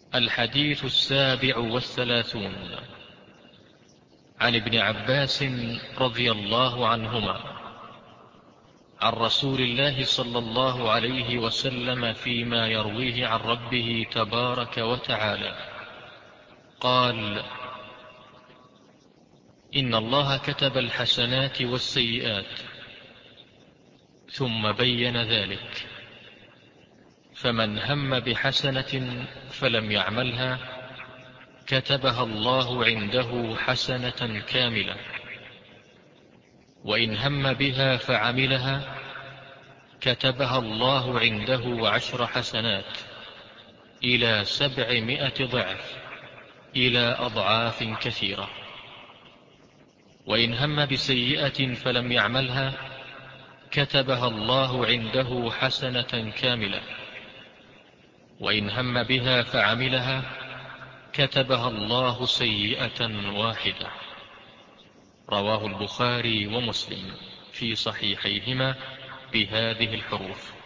الحديث 37 عن ابن عباس رضي الله عنهما عن رسول الله صلى الله عليه وسلم فيما يرويه عن ربه تبارك وتعالى قال: إن الله كتب الحسنات والسيئات ثم بين ذلك، فمن هم بحسنة فلم يعملها كتبها الله عنده حسنة كاملة، وإن هم بها فعملها كتبها الله عنده 10 حسنات إلى 700 ضعف إلى أضعاف كثيرة. وإن هم بسيئة فلم يعملها كتبها الله عنده حسنة كاملة، وإن هم بها فعملها كتبها الله سيئة واحدة. رواه البخاري ومسلم في صحيحيهما بهذه الحروف.